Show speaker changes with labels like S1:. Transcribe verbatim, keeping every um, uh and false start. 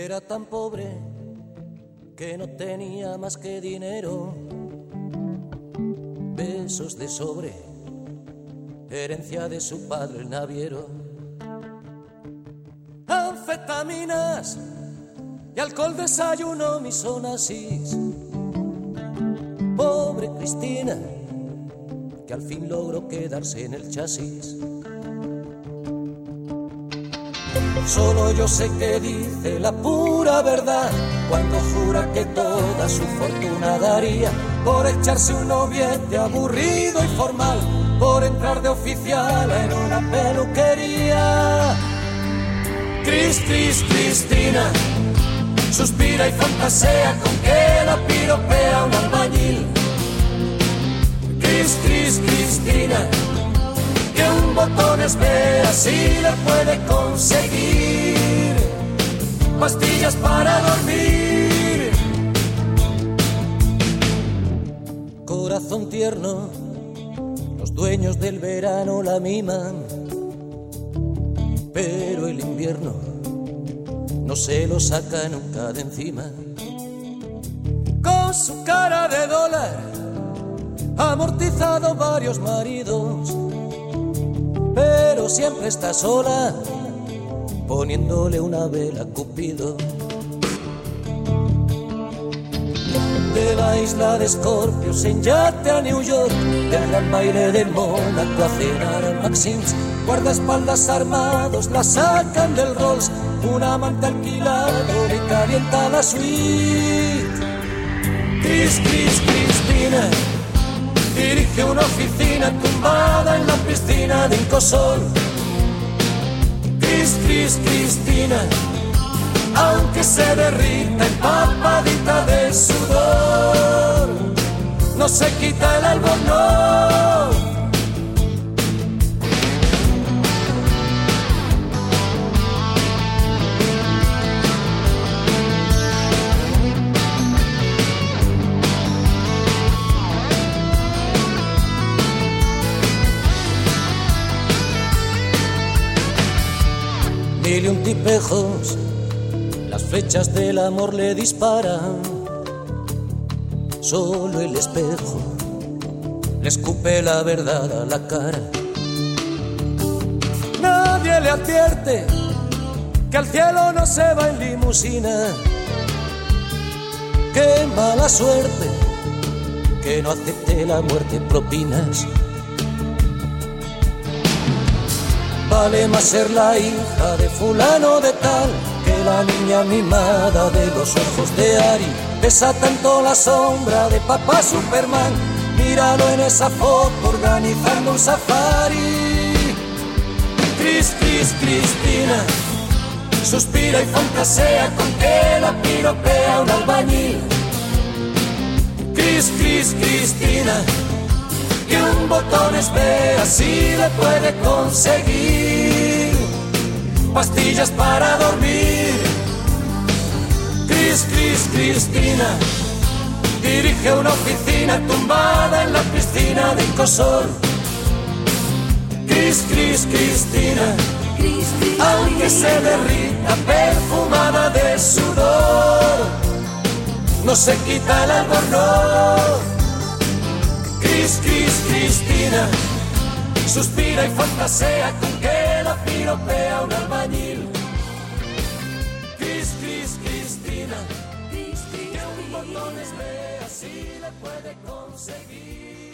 S1: Era tan pobre que no tenía más que dinero, besos de sobre, herencia de su padre el naviero, anfetaminas y alcohol desayuno mis onasis. Pobre Cristina, que al fin logró quedarse en el chasis. Solo yo sé que dice la pura verdad cuando jura que toda su fortuna daría por echarse un noviete aburrido y formal, por entrar de oficial en una peluquería. Cris, Cris, Cristina suspira y fantasea con que la piropea un albañil. Cris, Cris, Cristina, que un botones vea si le puede conseguir pastillas para dormir. Corazón tierno, los dueños del verano la miman, pero el invierno no se lo saca nunca de encima. Con su cara de dólar ha amortizado varios maridos, pero siempre está sola, poniéndole una vela a Cupido. De la isla de Escorpios en yate a New York, del gran baile de Mónaco a cenar al Maxim's, guardaespaldas armados la sacan del Rolls, un amante alquilado le calienta la suite. Cris, Cris, Cristina dirige una oficina tumbada en la piscina de Incosol. Cris, Cris, Cristina, aunque se derrita empapadita de sudor, no se quita el albornoz. Mil y un tipejos, las flechas del amor le disparan. Solo el espejo le escupe la verdad a la cara. Nadie le advierte que al cielo no se va en limusina. Qué mala suerte que no acepte la muerte en propinas. Vale más ser la hija de fulano de tal que la niña mimada de los ojos de Ari. Pesa tanto la sombra de papá Superman, míralo en esa foto organizando un safari. Cris, Cris, Cristina suspira y fantasea con que la piropea un albañil. Cris, Cris, Cristina, que un botones vea si le puede conseguir pastillas para dormir. Cris, Cris, Cristina dirige una oficina tumbada en la piscina de Incosol. Cris, Cris, Cristina, aunque se derrita perfumada de sudor, no se quita el albornoz. Cris, Cris, Cristina suspira y fantasea con que la piropea un albañil. Cris, Cris, Cristina, que un botones vea si le puede conseguir